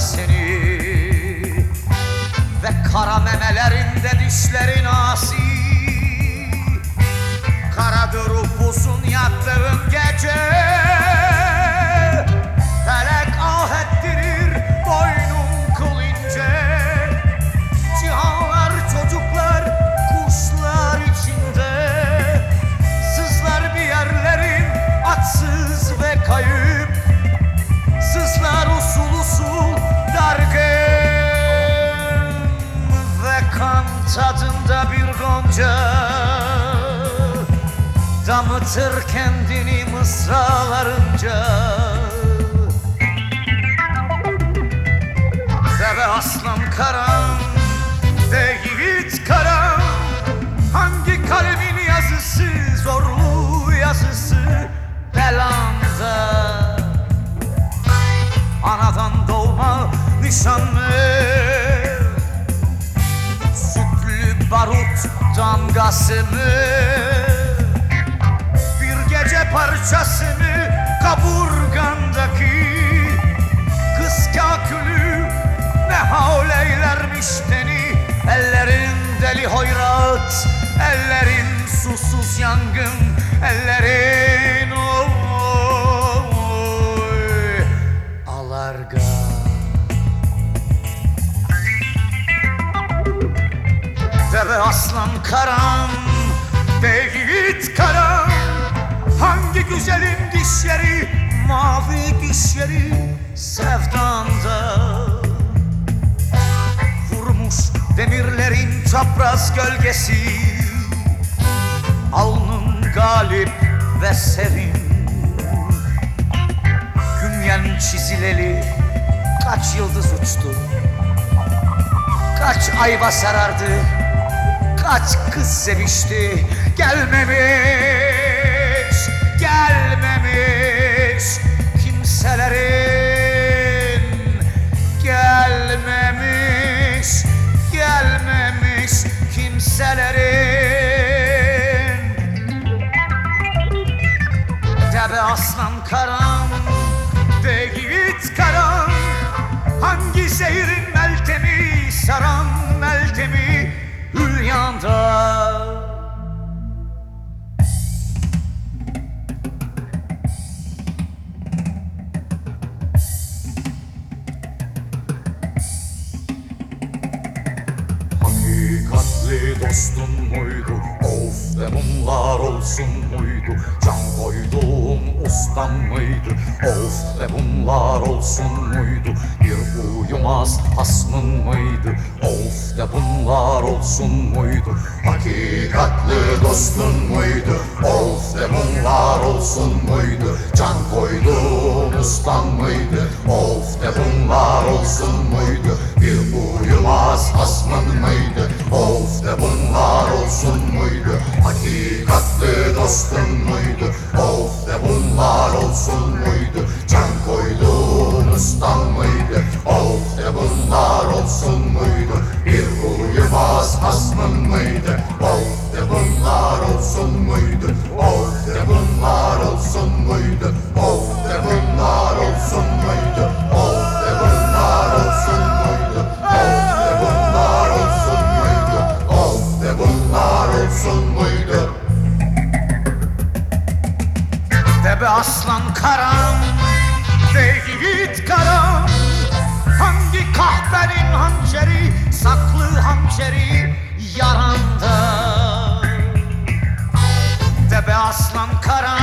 seni. Ve kara memelerinde dişlerin asi. Karadır upuzun yattığın gece. Felek ah ettirir boynun kıl ince. Cihanlar, çocuklar, kuşlar içinde. Sızlar bir yerlerin atsız ve kayıp. Sızlar usul usul dargın ve kan tadında bir gonca. Damıtır kendini mısralarınca. Deve aslan karam, de yiğit karam. Hangi kalemin yazısı, zorlu yazısı belanda. Anadan doğma nişanlı, sütlü barut damgası mı? Bir gece parçası mı kaburgandaki? Kız kakülü ne havle eylermiş seni. Ellerin deli hoyrat, ellerin susuz yangın, ellerin alarga. Deve aslan karam, de yiğit karam. Hangi güzelin dişleri, mavi dişleri sevdanda. Vurmuş demirlerin çapraz gölgesi. Alnın galip ve serin. Gümyen çizileli kaç yıldız uçtu. Kaç ayva sarardı. Kaç kız sevişti. Gelmemiş, gelmemiş kimselerin. Gelmemiş, gelmemiş kimselerin. Deve aslan karam, de yiğit karam. Hangi zehrin meltemi, saran meltemi hülyanda. Hakikatli dostun muydu? Of de bunlar olsun muydu? Can koyduğum ustam mıydı? Of de bunlar olsun muydu? Bir uyumaz hasmın mıydı? Of de bunlar olsun muydu? Hakikatli dostun muydu? Of de bunlar olsun muydu? Can koyduğum ustam mıydı? Of de bunlar olsun muydu? Bir uyumaz hasmın mıydı? Of de bunlar olsun muydu? Hakikatli dostun muydu? Of de bunlar olsun muydu? Can koyduğun ustan mıydı? Of de bunlar olsun muydu? Bir uyumaz hasmın mıydı? Of de bunlar olsun muydu? Of de bunlar olsun muydu? Of de bunlar olsun muydu? Of de bunlar olsun muydu? Of de bunlar olsun muydu? Of de bunlar olsun muydu? Deve aslan karam, de yiğit karam. Hangi kahvenin hançeri, saklı hançeri yaranda. Deve aslan karam,